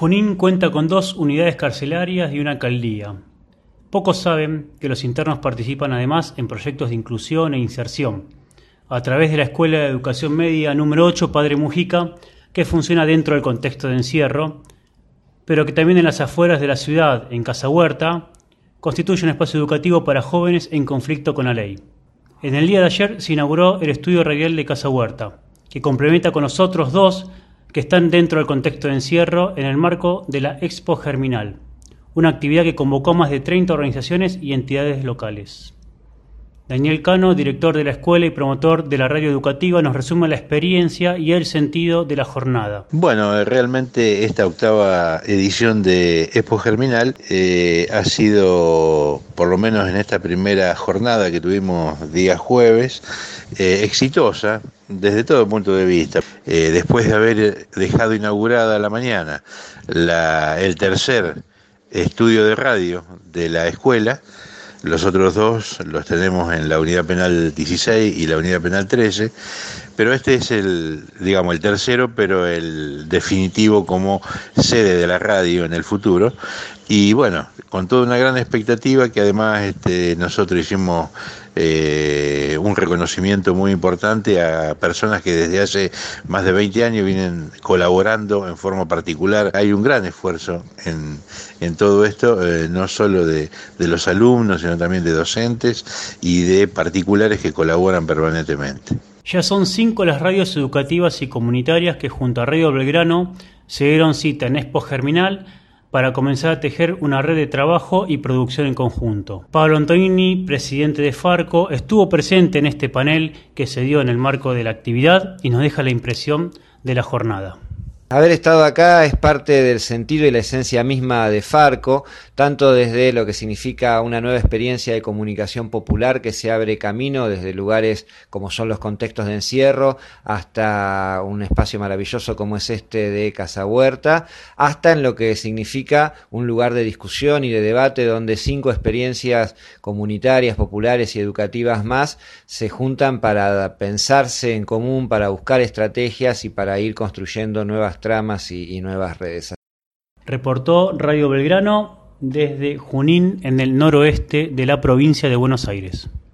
Junín cuenta con 2 unidades carcelarias y una alcaldía. Pocos saben que los internos participan además en proyectos de inclusión e inserción, a través de la Escuela de Educación Media número 8 Padre Mujica, que funciona dentro del contexto de encierro, pero que también en las afueras de la ciudad, en Casa Huerta, constituye un espacio educativo para jóvenes en conflicto con la ley. En el día de ayer se inauguró el estudio radial de Casa Huerta, que complementa con los otros 2 que están dentro del contexto de encierro en el marco de la Expo Germinal, una actividad que convocó a más de 30 organizaciones y entidades locales. Daniel Cano, director de la escuela y promotor de la radio educativa, nos resume la experiencia y el sentido de la jornada. Bueno, realmente esta 8ª edición de Expo Germinal ha sido, por lo menos en esta primera jornada que tuvimos día jueves, exitosa desde todo punto de vista. Después de haber dejado inaugurada a la mañana el tercer estudio de radio de la escuela, los otros 2 los tenemos en la unidad penal 16 y la unidad penal 13, pero este es el tercero, pero el definitivo como sede de la radio en el futuro. Y bueno, con toda una gran expectativa que además nosotros hicimos un reconocimiento muy importante a personas que desde hace más de 20 años vienen colaborando en forma particular. Hay un gran esfuerzo en todo esto, no solo de los alumnos, sino también de docentes y de particulares que colaboran permanentemente. Ya son 5 las radios educativas y comunitarias que junto a Radio Belgrano se dieron cita en Expo Germinal para comenzar a tejer una red de trabajo y producción en conjunto. Pablo Antonini, presidente de Farco, estuvo presente en este panel que se dio en el marco de la actividad y nos deja la impresión de la jornada. Haber estado acá es parte del sentido y la esencia misma de Farco, tanto desde lo que significa una nueva experiencia de comunicación popular que se abre camino desde lugares como son los contextos de encierro, hasta un espacio maravilloso como es este de Casa Huerta, hasta en lo que significa un lugar de discusión y de debate donde 5 experiencias comunitarias, populares y educativas más se juntan para pensarse en común, para buscar estrategias y para ir construyendo nuevas tramas y nuevas redes. Reportó Radio Belgrano desde Junín, en el noroeste de la provincia de Buenos Aires.